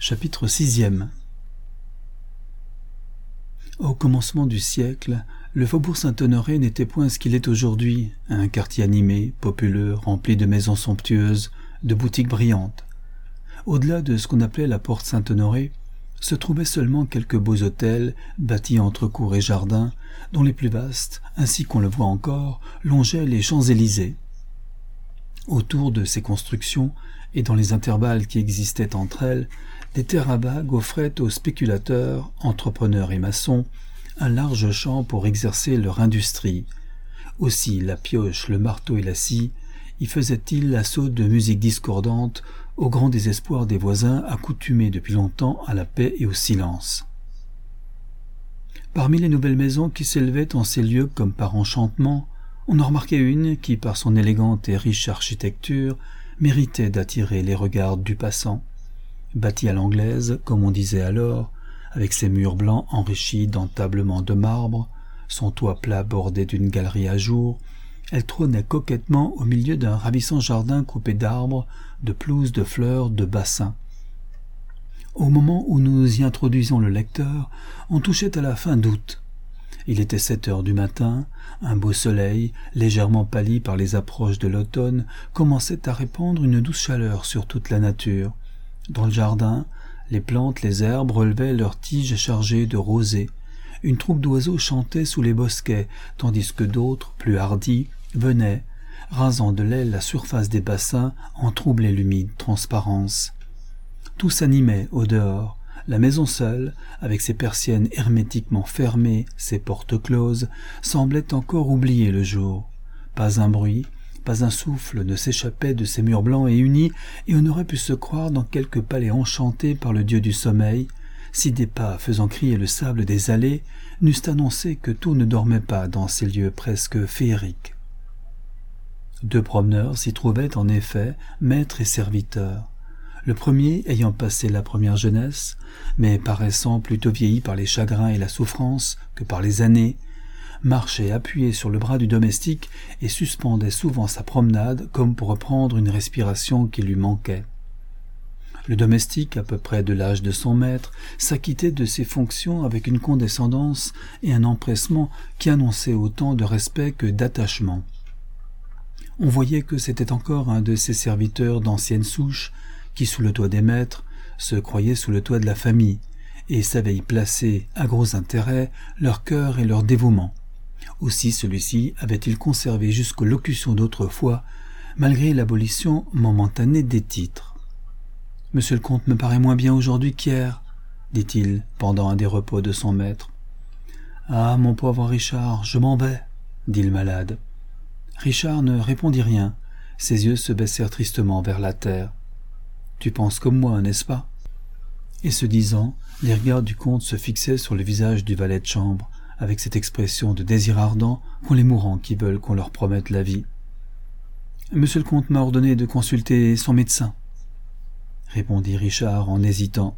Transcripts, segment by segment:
Chapitre 6e. Au commencement du siècle, le faubourg Saint-Honoré n'était point ce qu'il est aujourd'hui, un quartier animé, populeux, rempli de maisons somptueuses, de boutiques brillantes. Au-delà de ce qu'on appelait la porte Saint-Honoré, se trouvaient seulement quelques beaux hôtels, bâtis entre cours et jardins, dont les plus vastes, ainsi qu'on le voit encore, longeaient les Champs-Élysées. Autour de ces constructions, et dans les intervalles qui existaient entre elles, des terrains vagues offraient aux spéculateurs, entrepreneurs et maçons, un large champ pour exercer leur industrie. Aussi la pioche, le marteau et la scie y faisaient-ils l'assaut de musique discordante, au grand désespoir des voisins accoutumés depuis longtemps à la paix et au silence. Parmi les nouvelles maisons qui s'élevaient en ces lieux comme par enchantement, on en remarquait une qui, par son élégante et riche architecture, méritait d'attirer les regards du passant. Bâtie à l'anglaise, comme on disait alors, avec ses murs blancs enrichis d'entablements de marbre, son toit plat bordé d'une galerie à jour, elle trônait coquettement au milieu d'un ravissant jardin coupé d'arbres, de pelouses, de fleurs, de bassins. Au moment où nous y introduisons le lecteur, on touchait à la fin d'août. Il était 7 heures du matin, un beau soleil, légèrement pâli par les approches de l'automne, commençait à répandre une douce chaleur sur toute la nature. Dans le jardin, les plantes, les herbes relevaient leurs tiges chargées de rosée. Une troupe d'oiseaux chantait sous les bosquets, tandis que d'autres, plus hardis, venaient, rasant de l'aile la surface des bassins, en troubler l'humide transparence. Tout s'animait au dehors. La maison seule, avec ses persiennes hermétiquement fermées, ses portes closes, semblait encore oublier le jour. Pas un bruit, pas un souffle ne s'échappait de ces murs blancs et unis, et on aurait pu se croire dans quelque palais enchanté par le dieu du sommeil, si des pas faisant crier le sable des allées n'eussent annoncé que tout ne dormait pas dans ces lieux presque féeriques. 2 promeneurs s'y trouvaient en effet, maîtres et serviteurs. Le premier ayant passé la première jeunesse, mais paraissant plutôt vieilli par les chagrins et la souffrance que par les années, marchait appuyé sur le bras du domestique et suspendait souvent sa promenade comme pour reprendre une respiration qui lui manquait. Le domestique, à peu près de l'âge de son maître, s'acquittait de ses fonctions avec une condescendance et un empressement qui annonçaient autant de respect que d'attachement. On voyait que c'était encore un de ces serviteurs d'ancienne souche qui, sous le toit des maîtres, se croyaient sous le toit de la famille et savaient y placer, à gros intérêt, leur cœur et leur dévouement. Aussi celui-ci avait-il conservé jusqu'aux locutions d'autrefois, malgré l'abolition momentanée des titres. « Monsieur le comte me paraît moins bien aujourd'hui qu'hier, » dit-il pendant un des repos de son maître. « Ah, mon pauvre Richard, je m'en vais, » dit le malade. Richard ne répondit rien, ses yeux se baissèrent tristement vers la terre. « Tu penses comme moi, n'est-ce pas ?» Et ce disant, les regards du comte se fixaient sur le visage du valet de chambre, avec cette expression de désir ardent qu'ont les mourants qui veulent qu'on leur promette la vie. « Monsieur le comte m'a ordonné de consulter son médecin, » répondit Richard en hésitant.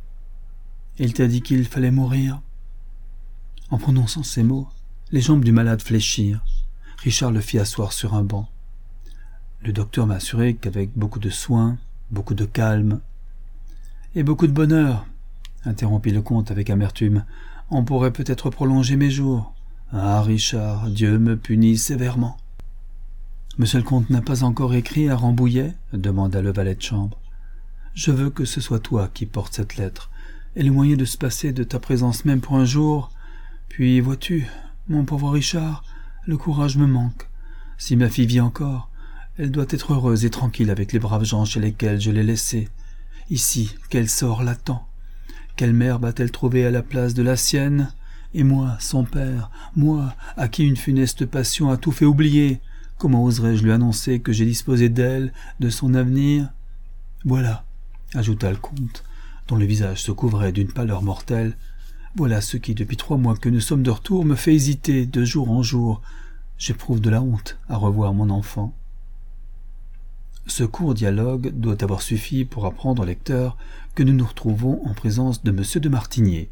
« Il t'a dit qu'il fallait mourir ?» En prononçant ces mots, les jambes du malade fléchirent. Richard le fit asseoir sur un banc. Le docteur m'a assuré qu'avec beaucoup de soin, beaucoup de calme et beaucoup de bonheur, interrompit le comte avec amertume, on pourrait peut-être prolonger mes jours. Ah, Richard, Dieu me punit sévèrement. Monsieur le comte n'a pas encore écrit à Rambouillet, demanda le valet de chambre. Je veux que ce soit toi qui portes cette lettre, et le moyen de se passer de ta présence même pour un jour. Puis, vois-tu, mon pauvre Richard, le courage me manque. Si ma fille vit encore, elle doit être heureuse et tranquille avec les braves gens chez lesquels je l'ai laissée. Ici, quel sort l'attend? Quelle mère va-t-elle trouver à la place de la sienne? Et moi, son père, moi, à qui une funeste passion a tout fait oublier, comment oserais-je lui annoncer que j'ai disposé d'elle, de son avenir? Voilà, ajouta le comte, dont le visage se couvrait d'une pâleur mortelle, voilà ce qui, depuis 3 mois que nous sommes de retour, me fait hésiter de jour en jour. J'éprouve de la honte à revoir mon enfant. Ce court dialogue doit avoir suffi pour apprendre au lecteur que nous nous retrouvons en présence de M. de Martigné.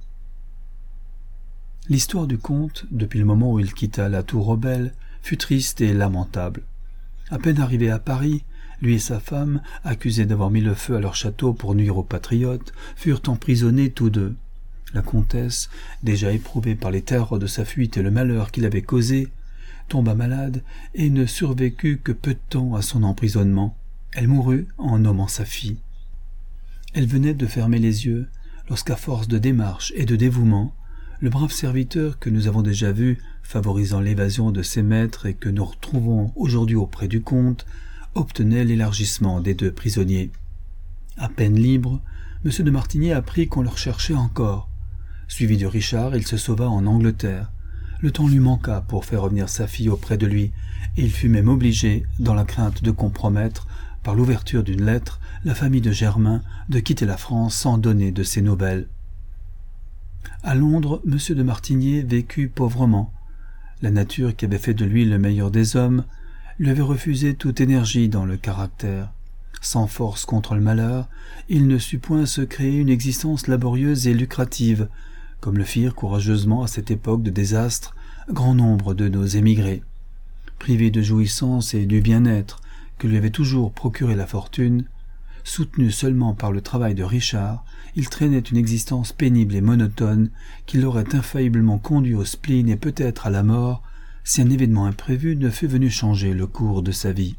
L'histoire du comte, depuis le moment où il quitta la tour Rebelle, fut triste et lamentable. À peine arrivé à Paris, Lui et sa femme, accusés d'avoir mis le feu à leur château pour nuire aux patriotes, furent emprisonnés tous deux. La comtesse, déjà éprouvée par les terreurs de sa fuite et le malheur qu'il avait causé, tomba malade et ne survécut que peu de temps à son emprisonnement. Elle mourut en nommant sa fille. Elle venait de fermer les yeux lorsqu'à force de démarche et de dévouement, le brave serviteur que nous avons déjà vu, favorisant l'évasion de ses maîtres et que nous retrouvons aujourd'hui auprès du comte, obtenait l'élargissement des deux prisonniers. À peine libre, M. de Martigny apprit qu'on le recherchait encore. Suivi de Richard, il se sauva en Angleterre. Le temps lui manqua pour faire revenir sa fille auprès de lui, et il fut même obligé, dans la crainte de compromettre, par l'ouverture d'une lettre, la famille de Germain, de quitter la France sans donner de ses nouvelles. À Londres, M. de Martigny vécut pauvrement. La nature qui avait fait de lui le meilleur des hommes lui avait refusé toute énergie dans le caractère. Sans force contre le malheur, il ne sut point se créer une existence laborieuse et lucrative, comme le firent courageusement à cette époque de désastre grand nombre de nos émigrés. Privé de jouissance et du bien-être que lui avait toujours procuré la fortune, soutenu seulement par le travail de Richard, il traînait une existence pénible et monotone qui l'aurait infailliblement conduit au spleen et peut-être à la mort si un événement imprévu ne fût venu changer le cours de sa vie.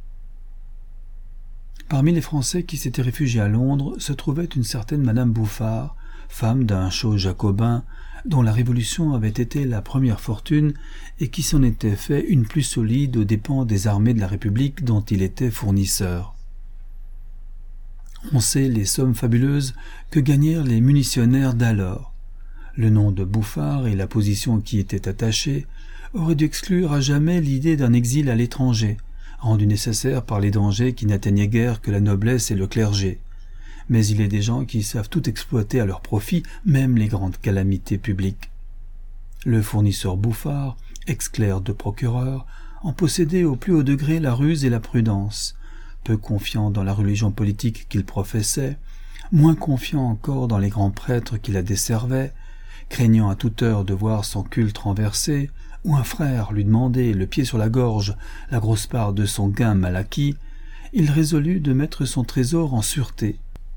Parmi les Français qui s'étaient réfugiés à Londres se trouvait une certaine Madame Bouffard, femme d'un chaud jacobin, dont la Révolution avait été la première fortune et qui s'en était fait une plus solide aux dépens des armées de la République dont il était fournisseur. On sait les sommes fabuleuses que gagnèrent les munitionnaires d'alors. Le nom de Bouffard et la position qui y était attachée auraient dû exclure à jamais l'idée d'un exil à l'étranger, rendu nécessaire par les dangers qui n'atteignaient guère que la noblesse et le clergé. Mais il est des gens qui savent tout exploiter à leur profit, même les grandes calamités publiques. Le fournisseur Bouffard, ex-clerc de procureur, en possédait au plus haut degré la ruse et la prudence. Peu confiant dans la religion politique qu'il professait, moins confiant encore dans les grands prêtres qui la desservaient, craignant à toute heure de voir son culte renversé, ou un frère lui demander, le pied sur la gorge, la grosse part de son gain mal acquis, il résolut de mettre son trésor en sûreté.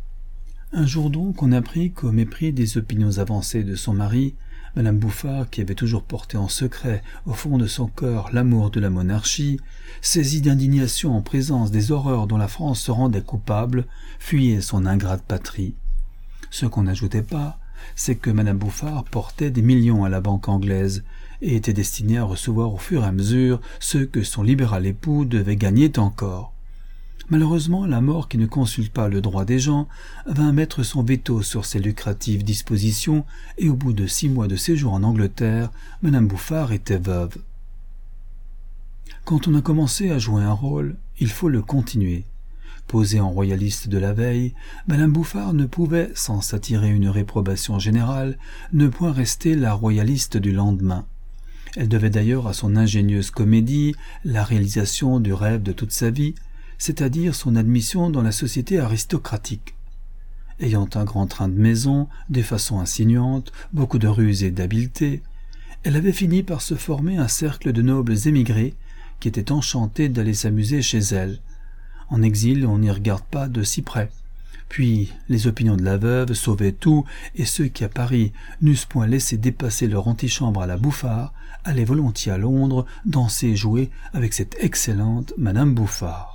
Un jour donc on apprit qu'au mépris des opinions avancées de son mari, Madame Bouffard, qui avait toujours porté en secret au fond de son cœur l'amour de la monarchie, saisie d'indignation en présence des horreurs dont la France se rendait coupable, fuyait son ingrate patrie. Ce qu'on n'ajoutait pas, c'est que Madame Bouffard portait des millions à la banque anglaise et était destinée à recevoir au fur et à mesure ceux que son libéral époux devait gagner encore. Malheureusement, la mort qui ne consulte pas le droit des gens vint mettre son veto sur ces lucratives dispositions et au bout de 6 mois de séjour en Angleterre, Madame Bouffard était veuve. Quand on a commencé à jouer un rôle, il faut le continuer. Posée en royaliste de la veille, Madame Bouffard ne pouvait, sans s'attirer une réprobation générale, ne point rester la royaliste du lendemain. Elle devait d'ailleurs à son ingénieuse comédie la réalisation du rêve de toute sa vie, c'est-à-dire son admission dans la société aristocratique. Ayant un grand train de maison, des façons insinuantes, beaucoup de ruse et d'habileté, elle avait fini par se former un cercle de nobles émigrés qui étaient enchantés d'aller s'amuser chez elle. En exil, on n'y regarde pas de si près. Puis, les opinions de la veuve sauvaient tout, et ceux qui, à Paris, n'eussent point laissé dépasser leur antichambre à la Bouffard, allaient volontiers à Londres danser et jouer avec cette excellente Madame Bouffard.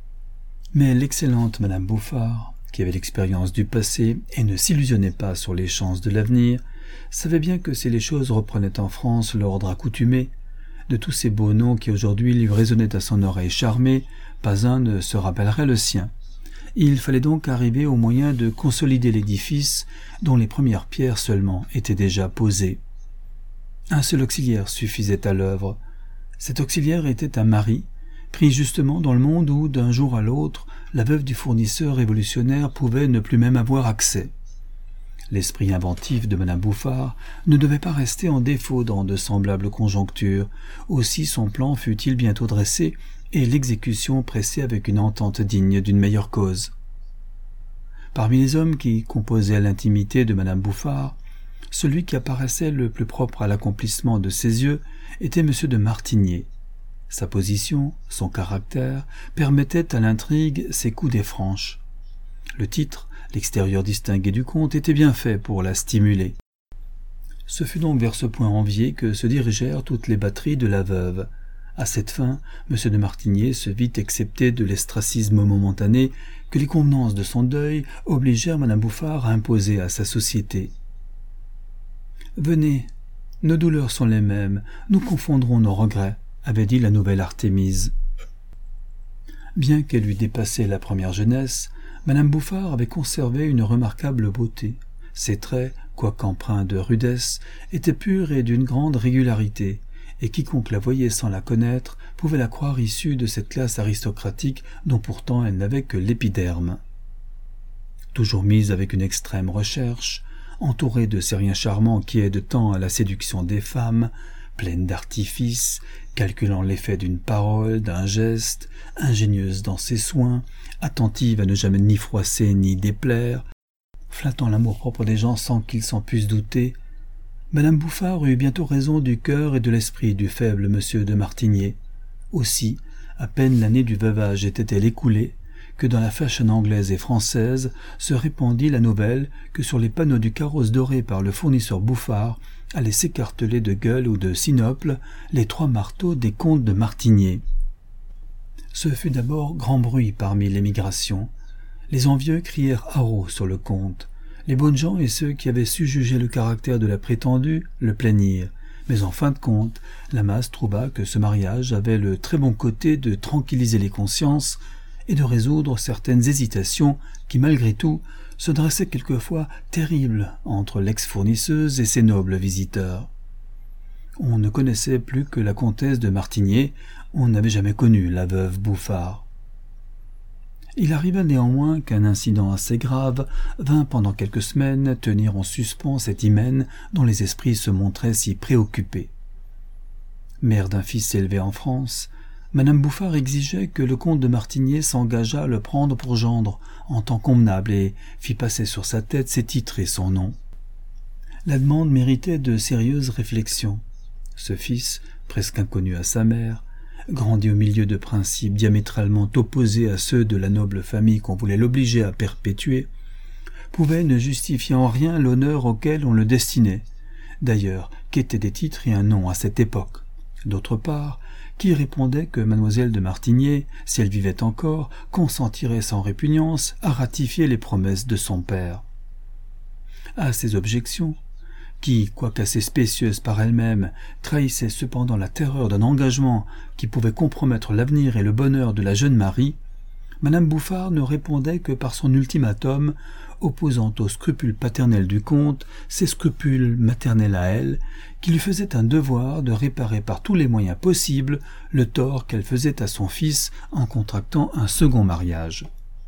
Mais l'excellente Madame Bouffard, qui avait l'expérience du passé et ne s'illusionnait pas sur les chances de l'avenir, savait bien que si les choses reprenaient en France l'ordre accoutumé, de tous ces beaux noms qui aujourd'hui lui résonnaient à son oreille charmée, pas un ne se rappellerait le sien. Il fallait donc arriver au moyen de consolider l'édifice dont les premières pierres seulement étaient déjà posées. Un seul auxiliaire suffisait à l'œuvre. Cet auxiliaire était un mari, pris justement dans le monde où, d'un jour à l'autre, la veuve du fournisseur révolutionnaire pouvait ne plus même avoir accès. L'esprit inventif de Madame Bouffard ne devait pas rester en défaut dans de semblables conjonctures, aussi son plan fut-il bientôt dressé et l'exécution pressée avec une entente digne d'une meilleure cause. Parmi les hommes qui composaient l'intimité de Madame Bouffard, celui qui apparaissait le plus propre à l'accomplissement de ses yeux était M. de Martigny. Sa position, son caractère, permettaient à l'intrigue ses coudées franches. Le titre, l'extérieur distingué du comte, était bien fait pour la stimuler. Ce fut donc vers ce point envié que se dirigèrent toutes les batteries de la veuve. À cette fin, M. de Martigny se vit excepté de l'estracisme momentané que les convenances de son deuil obligèrent Mme Bouffard à imposer à sa société. « Venez, nos douleurs sont les mêmes, nous confondrons nos regrets », avait dit la nouvelle Artémise. Bien qu'elle eût dépassé la première jeunesse, Mme Bouffard avait conservé une remarquable beauté. Ses traits, quoique empreints de rudesse, étaient purs et d'une grande régularité, et quiconque la voyait sans la connaître pouvait la croire issue de cette classe aristocratique dont pourtant elle n'avait que l'épiderme. Toujours mise avec une extrême recherche, entourée de ces riens charmants qui aident tant à la séduction des femmes, pleine d'artifices, calculant l'effet d'une parole, d'un geste, ingénieuse dans ses soins, attentive à ne jamais ni froisser ni déplaire, flattant l'amour-propre des gens sans qu'ils s'en puissent douter, Madame Bouffard eut bientôt raison du cœur et de l'esprit du faible monsieur de Martigny. Aussi, à peine l'année du veuvage était-elle écoulée, que dans la fashion anglaise et française se répandit la nouvelle que sur les panneaux du carrosse doré par le fournisseur Bouffard allaient s'écarteler de Gueule ou de Sinople les 3 marteaux des comtes de Martigny. Ce fut d'abord grand bruit parmi l'émigration. Les envieux crièrent haro sur le comte. Les bonnes gens et ceux qui avaient su juger le caractère de la prétendue le plaignirent, mais en fin de compte, la masse trouva que ce mariage avait le très bon côté de tranquilliser les consciences et de résoudre certaines hésitations qui, malgré tout, se dressaient quelquefois terribles entre l'ex-fournisseuse et ses nobles visiteurs. On ne connaissait plus que la comtesse de Martigny, on n'avait jamais connu la veuve Bouffard. Il arriva néanmoins qu'un incident assez grave vint pendant quelques semaines tenir en suspens cet hymen dont les esprits se montraient si préoccupés. Mère d'un fils élevé en France, Madame Bouffard exigeait que le comte de Martigny s'engageât à le prendre pour gendre en tant convenable et fit passer sur sa tête ses titres et son nom. La demande méritait de sérieuses réflexions. Ce fils, presque inconnu à sa mère, grandi au milieu de principes diamétralement opposés à ceux de la noble famille qu'on voulait l'obliger à perpétuer, pouvait ne justifier en rien l'honneur auquel on le destinait. D'ailleurs, qu'étaient des titres et un nom à cette époque? D'autre part, qui répondait que mademoiselle de Martigny, si elle vivait encore, consentirait sans répugnance à ratifier les promesses de son père? À ces objections, qui, quoiqu'assez spécieuses par elles-mêmes, trahissaient cependant la terreur d'un engagement qui pouvait compromettre l'avenir et le bonheur de la jeune Marie, Madame Bouffard ne répondait que par son ultimatum, opposant aux scrupules paternels du comte ses scrupules maternels à elle, qui lui faisaient un devoir de réparer par tous les moyens possibles le tort qu'elle faisait à son fils en contractant un second mariage.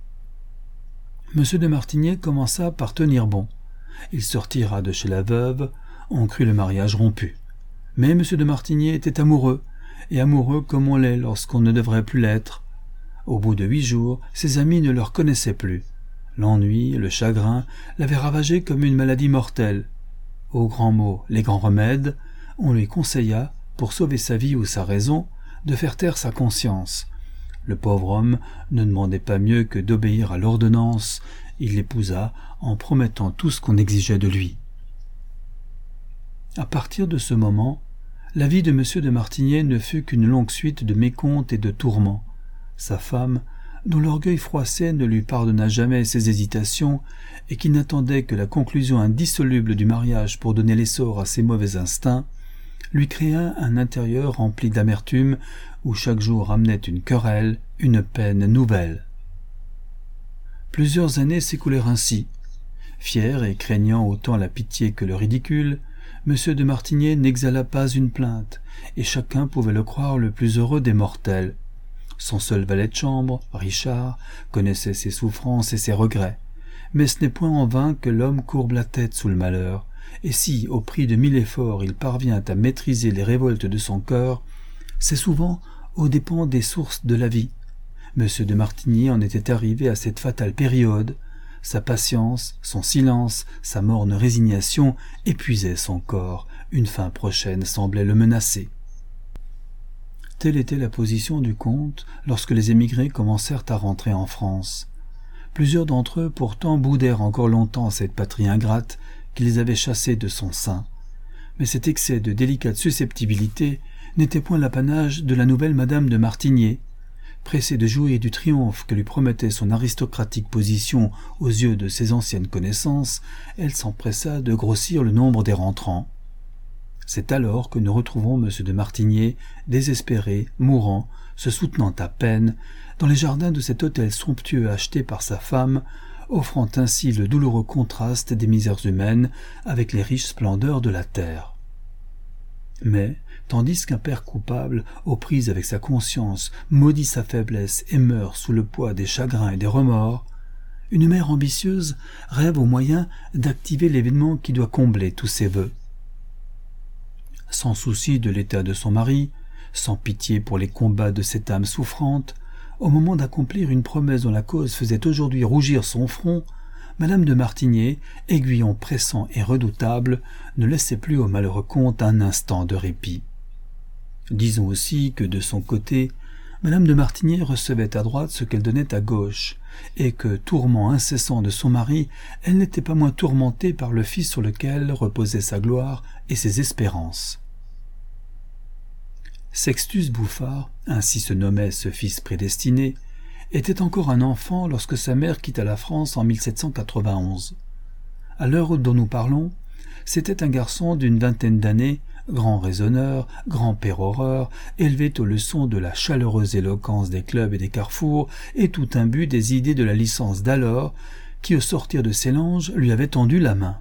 M. de Martigny commença par tenir bon. Il se retira de chez la veuve, on crut le mariage rompu. Mais M. de Martigny était amoureux, et amoureux comme on l'est lorsqu'on ne devrait plus l'être. Au bout de 8 jours, ses amis ne le reconnaissaient plus. L'ennui, le chagrin l'avaient ravagé comme une maladie mortelle. Aux grands mots, les grands remèdes, on lui conseilla, pour sauver sa vie ou sa raison, de faire taire sa conscience. Le pauvre homme ne demandait pas mieux que d'obéir à l'ordonnance. Il l'épousa en promettant tout ce qu'on exigeait de lui. À partir de ce moment, la vie de M. de Martigny ne fut qu'une longue suite de mécomptes et de tourments. Sa femme, dont l'orgueil froissé ne lui pardonna jamais ses hésitations et qui n'attendait que la conclusion indissoluble du mariage pour donner l'essor à ses mauvais instincts, lui créa un intérieur rempli d'amertume où chaque jour amenait une querelle, une peine nouvelle. Plusieurs années s'écoulèrent ainsi. Fier et craignant autant la pitié que le ridicule, M. de Martigny n'exhala pas une plainte, et chacun pouvait le croire le plus heureux des mortels. Son seul valet de chambre, Richard, connaissait ses souffrances et ses regrets, mais ce n'est point en vain que l'homme courbe la tête sous le malheur, et si, au prix de 1000 efforts, il parvient à maîtriser les révoltes de son cœur, c'est souvent aux dépens des sources de la vie. M. de Martigny en était arrivé à cette fatale période. Sa patience, son silence, sa morne résignation épuisaient son corps. Une fin prochaine semblait le menacer. Telle était la position du comte lorsque les émigrés commencèrent à rentrer en France. Plusieurs d'entre eux pourtant boudèrent encore longtemps cette patrie ingrate qui les avait chassés de son sein. Mais cet excès de délicate susceptibilité n'était point l'apanage de la nouvelle Madame de Martigné. Pressée de jouir du triomphe que lui promettait son aristocratique position aux yeux de ses anciennes connaissances, elle s'empressa de grossir le nombre des rentrants. C'est alors que nous retrouvons M. de Martigné, désespéré, mourant, se soutenant à peine, dans les jardins de cet hôtel somptueux acheté par sa femme, offrant ainsi le douloureux contraste des misères humaines avec les riches splendeurs de la terre. Mais, tandis qu'un père coupable, aux prises avec sa conscience, maudit sa faiblesse et meurt sous le poids des chagrins et des remords, une mère ambitieuse rêve au moyen d'activer l'événement qui doit combler tous ses vœux. Sans souci de l'état de son mari, sans pitié pour les combats de cette âme souffrante, au moment d'accomplir une promesse dont la cause faisait aujourd'hui rougir son front, Madame de Martigné, aiguillon pressant et redoutable, ne laissait plus au malheureux comte un instant de répit. Disons aussi que, de son côté, Madame de Martigné recevait à droite ce qu'elle donnait à gauche, et que, tourment incessant de son mari, elle n'était pas moins tourmentée par le fils sur lequel reposaient sa gloire et ses espérances. Sextus Bouffard, ainsi se nommait ce fils prédestiné, était encore un enfant lorsque sa mère quitta la France en 1791. À l'heure dont nous parlons, c'était un garçon d'une vingtaine d'années, grand raisonneur, grand péroreur, élevé aux leçons de la chaleureuse éloquence des clubs et des carrefours, et tout imbu des idées de la licence d'alors, qui au sortir de ses langes lui avait tendu la main.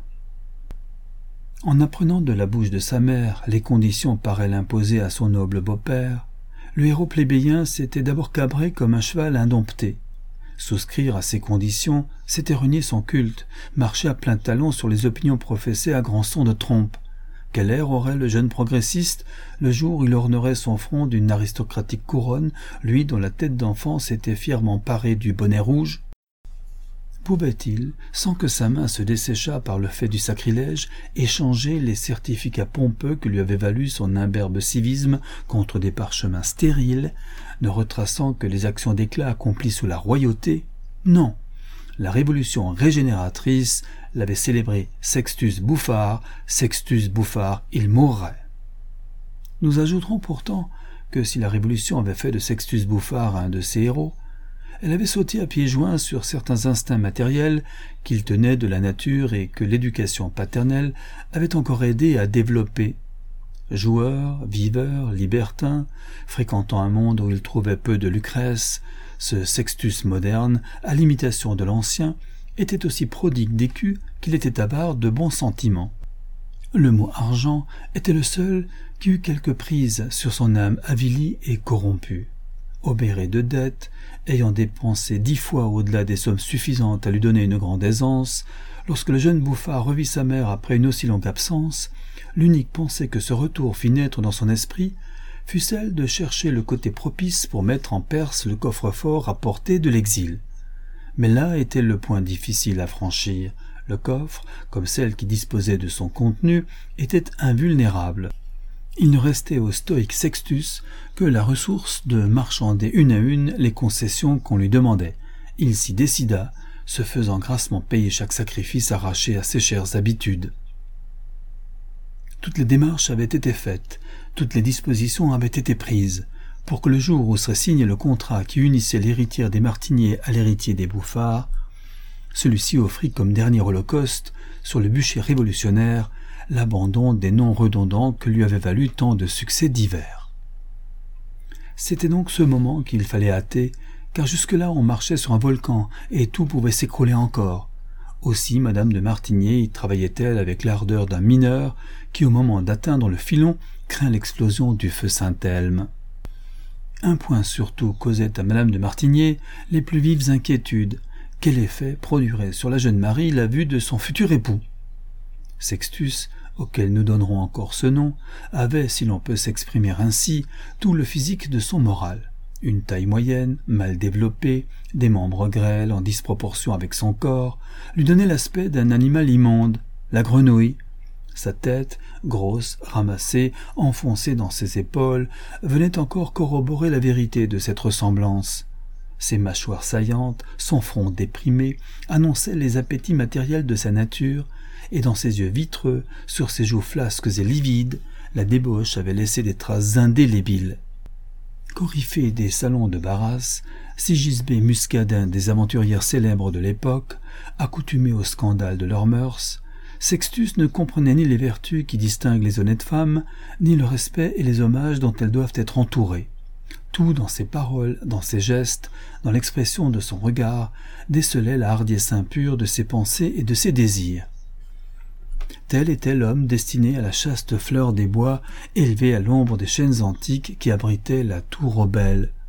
En apprenant de la bouche de sa mère les conditions par elle imposées à son noble beau-père, le héros plébéien s'était d'abord cabré comme un cheval indompté. Souscrire à ces conditions, c'était renier son culte, marcher à plein talon sur les opinions professées à grands sons de trompe. Quel air aurait le jeune progressiste le jour où il ornerait son front d'une aristocratique couronne, lui dont la tête d'enfant s'était fièrement parée du bonnet rouge? Pouvait-il, sans que sa main se desséchât par le fait du sacrilège, échanger les certificats pompeux que lui avait valu son imberbe civisme contre des parchemins stériles, ne retraçant que les actions d'éclat accomplies sous la royauté? Non, la révolution régénératrice l'avait célébré Sextus Bouffard, il mourrait. Nous ajouterons pourtant que si la révolution avait fait de Sextus Bouffard un de ses héros, elle avait sauté à pieds joints sur certains instincts matériels qu'il tenait de la nature et que l'éducation paternelle avait encore aidé à développer. Joueur, viveur, libertin, fréquentant un monde où il trouvait peu de Lucrèce, ce Sextus moderne, à l'imitation de l'ancien, était aussi prodigue d'écus qu'il était avare de bons sentiments. Le mot argent était le seul qui eût quelque prise sur son âme avilie et corrompue. Obéré de dettes, ayant dépensé 10 fois au-delà des sommes suffisantes à lui donner une grande aisance, lorsque le jeune Bouffard revit sa mère après une aussi longue absence, l'unique pensée que ce retour fit naître dans son esprit fut celle de chercher le côté propice pour mettre en Perse le coffre-fort rapporté de l'exil. Mais là était le point difficile à franchir. Le coffre, comme celle qui disposait de son contenu, était invulnérable. Il ne restait au stoïque Sextus que la ressource de marchander une à une les concessions qu'on lui demandait. Il s'y décida, se faisant grassement payer chaque sacrifice arraché à ses chères habitudes. Toutes les démarches avaient été faites, toutes les dispositions avaient été prises, pour que le jour où serait signé le contrat qui unissait l'héritière des Martigné à l'héritier des Bouffards, celui-ci offrit comme dernier holocauste, sur le bûcher révolutionnaire, l'abandon des noms redondants que lui avait valu tant de succès divers. C'était donc ce moment qu'il fallait hâter, car jusque-là on marchait sur un volcan et tout pouvait s'écrouler encore. Aussi Madame de Martigné y travaillait-elle avec l'ardeur d'un mineur qui, au moment d'atteindre le filon, craint l'explosion du feu Saint-Elme. Un point surtout causait à Madame de Martigné les plus vives inquiétudes. Quel effet produirait sur la jeune Marie la vue de son futur époux? Sextus, auquel nous donnerons encore ce nom, avait, si l'on peut s'exprimer ainsi, tout le physique de son moral. Une taille moyenne, mal développée, des membres grêles en disproportion avec son corps, lui donnait l'aspect d'un animal immonde, la grenouille. Sa tête, grosse, ramassée, enfoncée dans ses épaules, venait encore corroborer la vérité de cette ressemblance. Ses mâchoires saillantes, son front déprimé, annonçaient les appétits matériels de sa nature, et dans ses yeux vitreux, sur ses joues flasques et livides, la débauche avait laissé des traces indélébiles. Coryphée des salons de Barras, Sigisbée Muscadin des aventurières célèbres de l'époque, accoutumés au scandale de leurs mœurs, Sextus ne comprenait ni les vertus qui distinguent les honnêtes femmes, ni le respect et les hommages dont elles doivent être entourées. Tout dans ses paroles, dans ses gestes, dans l'expression de son regard, décelait la hardiesse impure de ses pensées et de ses désirs. Tel était l'homme destiné à la chaste fleur des bois, élevé à l'ombre des chênes antiques qui abritaient la tour aux belles.